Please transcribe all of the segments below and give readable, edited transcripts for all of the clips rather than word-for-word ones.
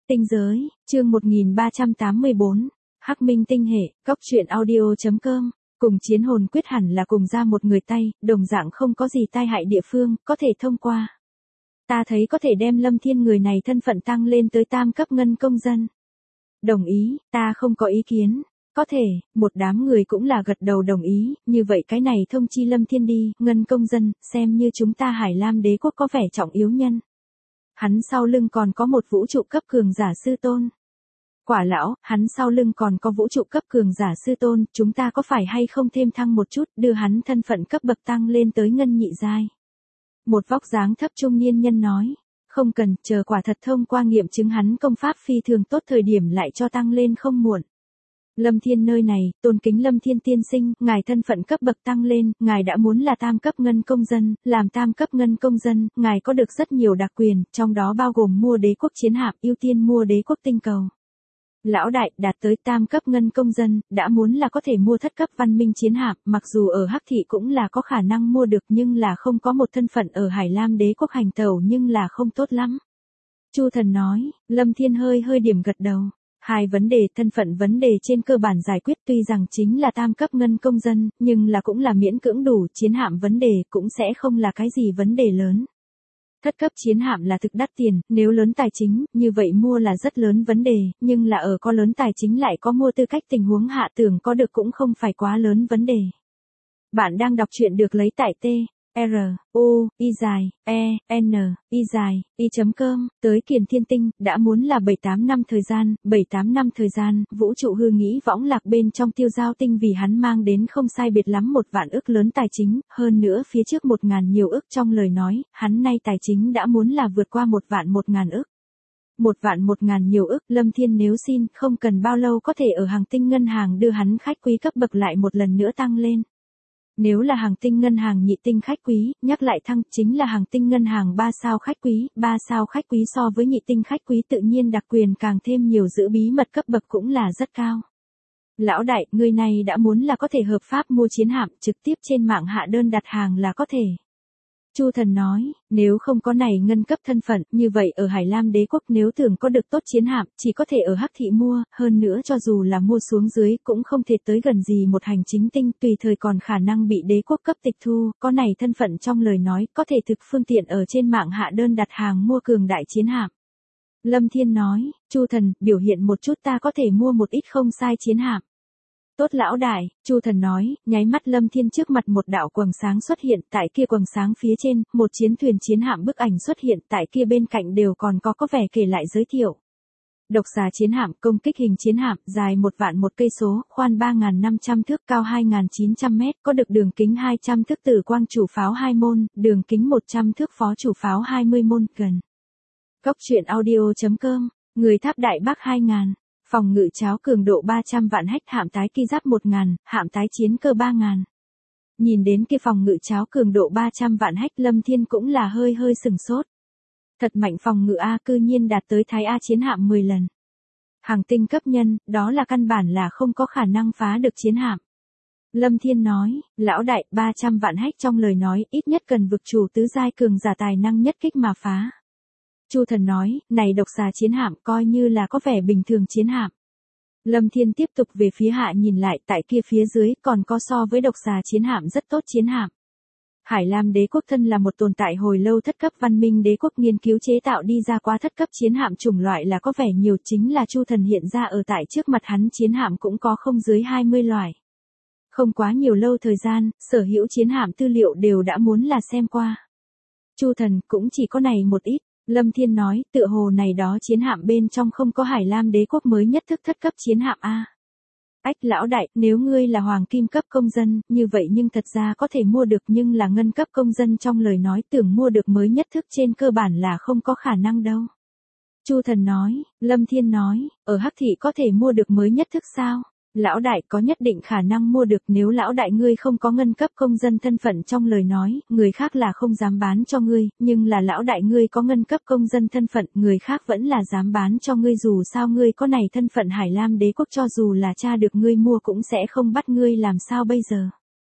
Tinh giới, chương 1384, Hắc Minh tinh hệ, Cốc truyện audio.com, cùng chiến hồn quyết hẳn là cùng ra một người tay, đồng dạng không có gì tai hại địa phương, có thể thông qua. Ta thấy có thể đem Lâm Thiên người này thân phận tăng lên tới tam cấp ngân công dân. Đồng ý, ta không có ý kiến. Có thể, một đám người cũng là gật đầu đồng ý, như vậy cái này thông chi Lâm Thiên đi, ngân công dân, xem như chúng ta Hải Lam đế quốc có vẻ trọng yếu nhân. Hắn sau lưng còn có một vũ trụ cấp cường giả sư tôn. Quả lão, hắn sau lưng còn có vũ trụ cấp cường giả sư tôn, chúng ta có phải hay không thêm thăng một chút, đưa hắn thân phận cấp bậc tăng lên tới ngân nhị giai. Một vóc dáng thấp trung niên nhân nói, không cần, chờ quả thật thông qua nghiệm chứng hắn công pháp phi thường tốt thời điểm lại cho tăng lên không muộn. Lâm Thiên nơi này, tôn kính Lâm Thiên tiên sinh, ngài thân phận cấp bậc tăng lên, ngài đã muốn là tam cấp ngân công dân, làm tam cấp ngân công dân, ngài có được rất nhiều đặc quyền, trong đó bao gồm mua đế quốc chiến hạm, ưu tiên mua đế quốc tinh cầu. Lão đại, đạt tới tam cấp ngân công dân, đã muốn là có thể mua thất cấp văn minh chiến hạm, mặc dù ở Hắc Thị cũng là có khả năng mua được nhưng là không có một thân phận ở Hải Lam đế quốc hành tẩu nhưng là không tốt lắm. Chu Thần nói, Lâm Thiên hơi điểm gật đầu. Hai vấn đề thân phận vấn đề trên cơ bản giải quyết tuy rằng chính là tam cấp ngân công dân, nhưng là cũng là miễn cưỡng đủ, chiến hạm vấn đề cũng sẽ không là cái gì vấn đề lớn. Thất cấp chiến hạm là thực đắt tiền, nếu lớn tài chính, như vậy mua là rất lớn vấn đề, nhưng là ở có lớn tài chính lại có mua tư cách tình huống hạ tưởng có được cũng không phải quá lớn vấn đề. Bạn đang đọc truyện được lấy tại t-r-u-i-e-n-i-i.com, tới Kiền Thiên Tinh, đã muốn là 7-8 năm thời gian, vũ trụ hư nghĩ võng lạc bên trong Tiêu Giao Tinh vì hắn mang đến không sai biệt lắm 1 vạn ức lớn tài chính, hơn nữa phía trước 1.000 nhiều ức trong lời nói, hắn nay tài chính đã muốn là vượt qua 1 vạn 1.000 ức. 1 vạn 1.000 nhiều ức, Lâm Thiên nếu xin, không cần bao lâu có thể ở hàng tinh ngân hàng đưa hắn khách quý cấp bậc lại một lần nữa tăng lên. Nếu là hàng tinh ngân hàng nhị tinh khách quý, nhắc lại thăng chính là hàng tinh ngân hàng 3 sao khách quý, 3 sao khách quý so với nhị tinh khách quý tự nhiên đặc quyền càng thêm nhiều, giữ bí mật cấp bậc cũng là rất cao. Lão đại, người này đã muốn là có thể hợp pháp mua chiến hạm, trực tiếp trên mạng hạ đơn đặt hàng là có thể. Chu Thần nói, nếu không có này ngân cấp thân phận, như vậy ở Hải Lam đế quốc nếu tưởng có được tốt chiến hạm, chỉ có thể ở Hắc Thị mua, hơn nữa cho dù là mua xuống dưới cũng không thể tới gần gì một hành chính tinh, tùy thời còn khả năng bị đế quốc cấp tịch thu, có này thân phận trong lời nói, có thể thực phương tiện ở trên mạng hạ đơn đặt hàng mua cường đại chiến hạm. Lâm Thiên nói, Chu Thần, biểu hiện một chút ta có thể mua một ít không sai chiến hạm. Tốt lão đại, Chu Thần nói, nháy mắt Lâm Thiên trước mặt một đạo quầng sáng xuất hiện, tại kia quầng sáng phía trên, một chiến thuyền chiến hạm bức ảnh xuất hiện, tại kia bên cạnh đều còn có vẻ kể lại giới thiệu. Độc xà chiến hạm, công kích hình chiến hạm, dài 1 vạn 1 cây số, khoan 3.500 thước, cao 2.900 mét, có được đường kính 200 thước tử quang chủ pháo 2 môn, đường kính 100 thước phó chủ pháo 20 môn, gần. Cốc truyện audio.com, người tháp đại bác 2.000. Phòng ngự cháo cường độ 300 vạn hách, hạm tái ki giáp 1.000, hạm tái chiến cơ 3.000. Nhìn đến kia phòng ngự cháo cường độ 300 vạn hách, Lâm Thiên cũng là hơi sừng sốt. Thật mạnh phòng ngự A, cư nhiên đạt tới Thái A chiến hạm 10 lần. Hàng tinh cấp nhân, đó là căn bản là không có khả năng phá được chiến hạm. Lâm Thiên nói, lão đại, 300 vạn hách trong lời nói, ít nhất cần vực chủ tứ giai cường giả tài năng nhất kích mà phá. Chu Thần nói, này độc xà chiến hạm coi như là có vẻ bình thường chiến hạm. Lâm Thiên tiếp tục về phía hạ nhìn lại, tại kia phía dưới còn có so với độc xà chiến hạm rất tốt chiến hạm. Hải Lam đế quốc thân là một tồn tại hồi lâu thất cấp văn minh đế quốc, nghiên cứu chế tạo đi ra quá thất cấp chiến hạm chủng loại là có vẻ nhiều, chính là Chu Thần hiện ra ở tại trước mặt hắn chiến hạm cũng có không dưới 20 loại. Không quá nhiều lâu thời gian, sở hữu chiến hạm tư liệu đều đã muốn là xem qua. Chu Thần cũng chỉ có này một ít. Lâm Thiên nói, tựa hồ này đó chiến hạm bên trong không có Hải Lam đế quốc mới nhất thức thất cấp chiến hạm A. Ách lão đại, nếu ngươi là hoàng kim cấp công dân, như vậy nhưng thật ra có thể mua được, nhưng là ngân cấp công dân trong lời nói tưởng mua được mới nhất thức trên cơ bản là không có khả năng đâu. Chu Thần nói, Lâm Thiên nói, ở Hắc Thị có thể mua được mới nhất thức sao? Lão đại có nhất định khả năng mua được, nếu lão đại ngươi không có ngân cấp công dân thân phận trong lời nói, người khác là không dám bán cho ngươi, nhưng là lão đại ngươi có ngân cấp công dân thân phận, người khác vẫn là dám bán cho ngươi, dù sao ngươi có này thân phận Hải Lam đế quốc, cho dù là cha được ngươi mua cũng sẽ không bắt ngươi, làm sao bây giờ?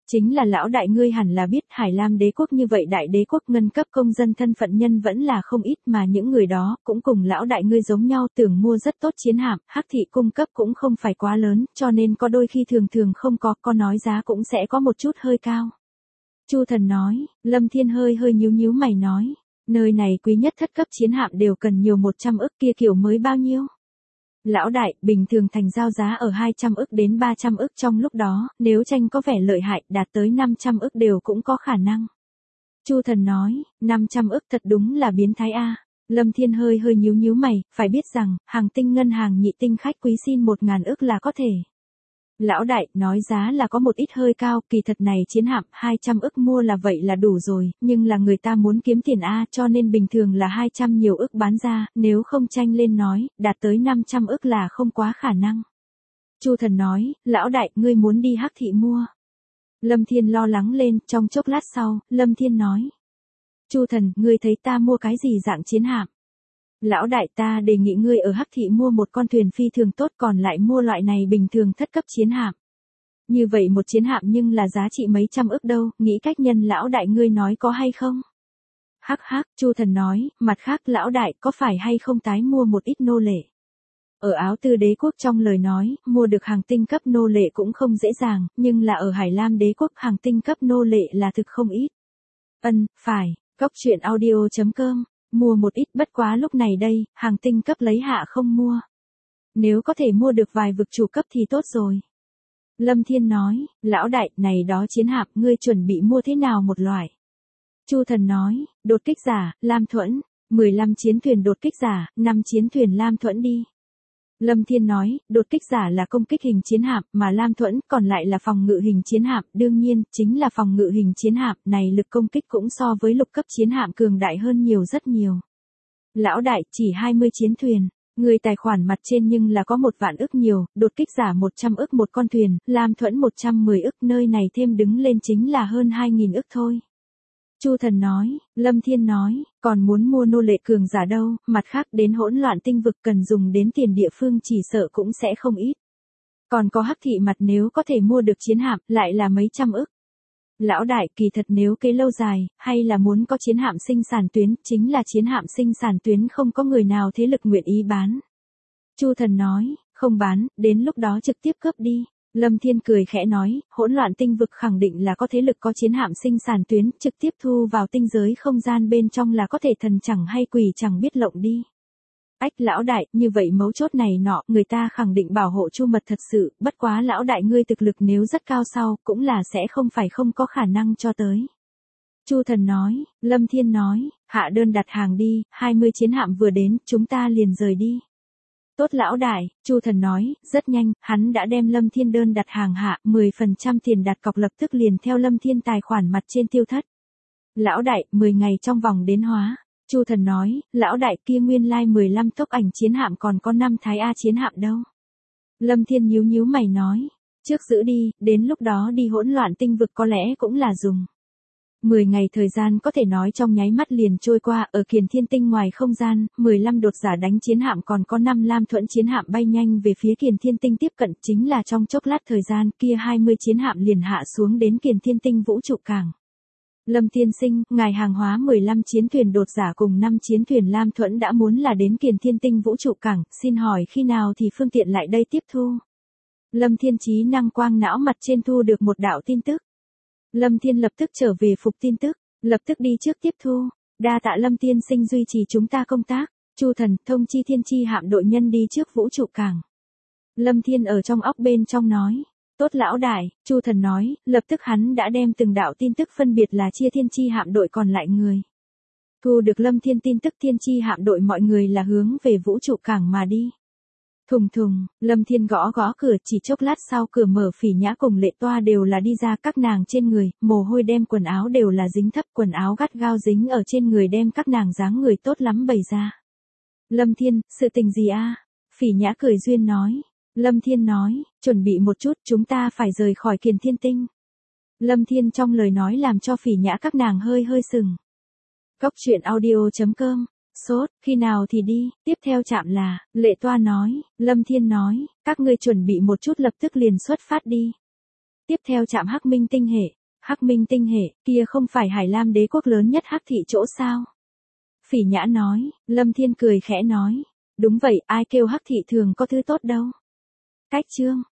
Chính là lão đại ngươi hẳn là biết Hải Lam đế quốc như vậy đại đế quốc ngân cấp công dân thân phận nhân vẫn là không ít mà những người đó cũng cùng lão đại ngươi giống nhau tưởng mua rất tốt chiến hạm, Hắc thị cung cấp cũng không phải quá lớn cho nên có đôi khi thường thường không có nói giá cũng sẽ có một chút hơi cao. Chu Thần nói, Lâm Thiên hơi nhíu mày nói, nơi này quý nhất thất cấp chiến hạm đều cần nhiều 100 ức kia kiểu mới bao nhiêu? Lão đại, bình thường thành giao giá ở 200 ức đến 300 ức trong lúc đó, nếu tranh có vẻ lợi hại đạt tới 500 ức đều cũng có khả năng. Chu Thần nói, 500 ức thật đúng là biến thái a. Lâm Thiên hơi nhíu mày, phải biết rằng, hàng tinh ngân hàng nhị tinh khách quý xin 1.000 ức là có thể. Lão đại, nói giá là có một ít hơi cao, kỳ thật này chiến hạm 200 ức mua là vậy là đủ rồi, nhưng là người ta muốn kiếm tiền A cho nên bình thường là 200 nhiều ức bán ra, nếu không tranh lên nói, đạt tới 500 ức là không quá khả năng. Chu Thần nói, lão đại, ngươi muốn đi Hắc thị mua. Lâm Thiên lo lắng lên, trong chốc lát sau, Lâm Thiên nói. Chu Thần, ngươi thấy ta mua cái gì dạng chiến hạm? Lão đại, ta đề nghị ngươi ở Hắc thị mua một con thuyền phi thường tốt còn lại mua loại này bình thường thất cấp chiến hạm. Như vậy một chiến hạm nhưng là giá trị mấy trăm ức đâu, nghĩ cách nhân lão đại ngươi nói có hay không? Hắc, Chu Thần nói, mặt khác lão đại có phải hay không tái mua một ít nô lệ? Ở Áo Tư đế quốc trong lời nói, mua được hàng tinh cấp nô lệ cũng không dễ dàng, nhưng là ở Hải Lam đế quốc hàng tinh cấp nô lệ là thực không ít. Phải, Góc truyện audio.com. Mua một ít bất quá lúc này đây, hàng tinh cấp lấy hạ không mua. Nếu có thể mua được vài vực chủ cấp thì tốt rồi. Lâm Thiên nói, lão đại, này đó chiến hạm ngươi chuẩn bị mua thế nào một loại? Chu Thần nói, đột kích giả, Lam Thuẫn, 15 chiến thuyền đột kích giả, 5 chiến thuyền Lam Thuẫn đi. Lâm Thiên nói, đột kích giả là công kích hình chiến hạm, mà Lam Thuẫn còn lại là phòng ngự hình chiến hạm, đương nhiên, chính là phòng ngự hình chiến hạm, này lực công kích cũng so với lục cấp chiến hạm cường đại hơn nhiều rất nhiều. Lão đại, chỉ 20 chiến thuyền, người tài khoản mặt trên nhưng là có 1 vạn ức nhiều, đột kích giả 100 ức một con thuyền, Lam Thuẫn 110 ức, nơi này thêm đứng lên chính là hơn 2.000 ức thôi. Chu Thần nói, Lâm Thiên nói, còn muốn mua nô lệ cường giả đâu, mặt khác đến hỗn loạn tinh vực cần dùng đến tiền địa phương chỉ sợ cũng sẽ không ít. Còn có Hắc thị mặt nếu có thể mua được chiến hạm, lại là mấy trăm ức. Lão đại, kỳ thật nếu kế lâu dài, hay là muốn có chiến hạm sinh sản tuyến, chính là chiến hạm sinh sản tuyến không có người nào thế lực nguyện ý bán. Chu Thần nói, không bán, đến lúc đó trực tiếp cướp đi. Lâm Thiên cười khẽ nói, hỗn loạn tinh vực khẳng định là có thế lực có chiến hạm sinh sản tuyến, trực tiếp thu vào tinh giới không gian bên trong là có thể thần chẳng hay quỷ chẳng biết lộng đi. Ách lão đại, như vậy mấu chốt này nọ, người ta khẳng định bảo hộ Chu Mật thật sự, bất quá lão đại ngươi thực lực nếu rất cao sau, cũng là sẽ không phải không có khả năng cho tới. Chu Thần nói, Lâm Thiên nói, hạ đơn đặt hàng đi, 20 chiến hạm vừa đến, chúng ta liền rời đi. Tốt lão đại, Chu Thần nói, rất nhanh, hắn đã đem Lâm Thiên đơn đặt hàng hạ, 10% tiền đặt cọc lập tức liền theo Lâm Thiên tài khoản mặt trên tiêu thất. Lão đại, 10 ngày trong vòng đến hóa. Chu Thần nói, lão đại kia nguyên lai 15 tốc ảnh chiến hạm còn có 5 thái A chiến hạm đâu. Lâm Thiên nhíu mày nói, trước giữ đi, đến lúc đó đi hỗn loạn tinh vực có lẽ cũng là dùng. 10 ngày thời gian có thể nói trong nháy mắt liền trôi qua, ở Kiền Thiên Tinh ngoài không gian, 15 đột giả đánh chiến hạm còn có 5 Lam Thuẫn chiến hạm bay nhanh về phía Kiền Thiên Tinh tiếp cận, chính là trong chốc lát thời gian kia 20 chiến hạm liền hạ xuống đến Kiền Thiên Tinh vũ trụ cảng. Lâm tiên sinh, ngài hàng hóa 15 chiến thuyền đột giả cùng 5 chiến thuyền Lam Thuẫn đã muốn là đến Kiền Thiên Tinh vũ trụ cảng, xin hỏi khi nào thì phương tiện lại đây tiếp thu. Lâm Thiên trí năng quang não mặt trên thu được một đạo tin tức. Lâm Thiên lập tức trở về phục tin tức, lập tức đi trước tiếp thu. Đa tạ Lâm tiên sinh duy trì chúng ta công tác. Chu Thần, thông chi thiên chi hạm đội nhân đi trước vũ trụ cảng. Lâm Thiên ở trong óc bên trong nói. Tốt lão đại, Chu Thần nói, lập tức hắn đã đem từng đạo tin tức phân biệt là chia thiên chi hạm đội còn lại người. Thu được Lâm Thiên tin tức thiên chi hạm đội mọi người là hướng về vũ trụ cảng mà đi. Thùng thùng, Lâm Thiên gõ cửa, chỉ chốc lát sau cửa mở, Phỉ Nhã cùng Lệ Toa đều là đi ra, các nàng trên người, mồ hôi đem quần áo đều là dính thấp, quần áo gắt gao dính ở trên người đem các nàng dáng người tốt lắm bày ra. Lâm Thiên, sự tình gì a? Phỉ Nhã cười duyên nói. Lâm Thiên nói, chuẩn bị một chút, chúng ta phải rời khỏi Kiền Thiên Tinh. Lâm Thiên trong lời nói làm cho Phỉ Nhã các nàng hơi sừng. Góc truyện audio.com. Sốt, khi nào thì đi, tiếp theo chạm là, Lệ Toa nói, Lâm Thiên nói, các ngươi chuẩn bị một chút lập tức liền xuất phát đi. Tiếp theo chạm Hắc Minh tinh hệ. Hắc Minh tinh hệ, kia không phải Hải Lam đế quốc lớn nhất Hắc thị chỗ sao? Phỉ Nhã nói, Lâm Thiên cười khẽ nói. Đúng vậy, ai kêu Hắc thị thường có thứ tốt đâu. Cách chương.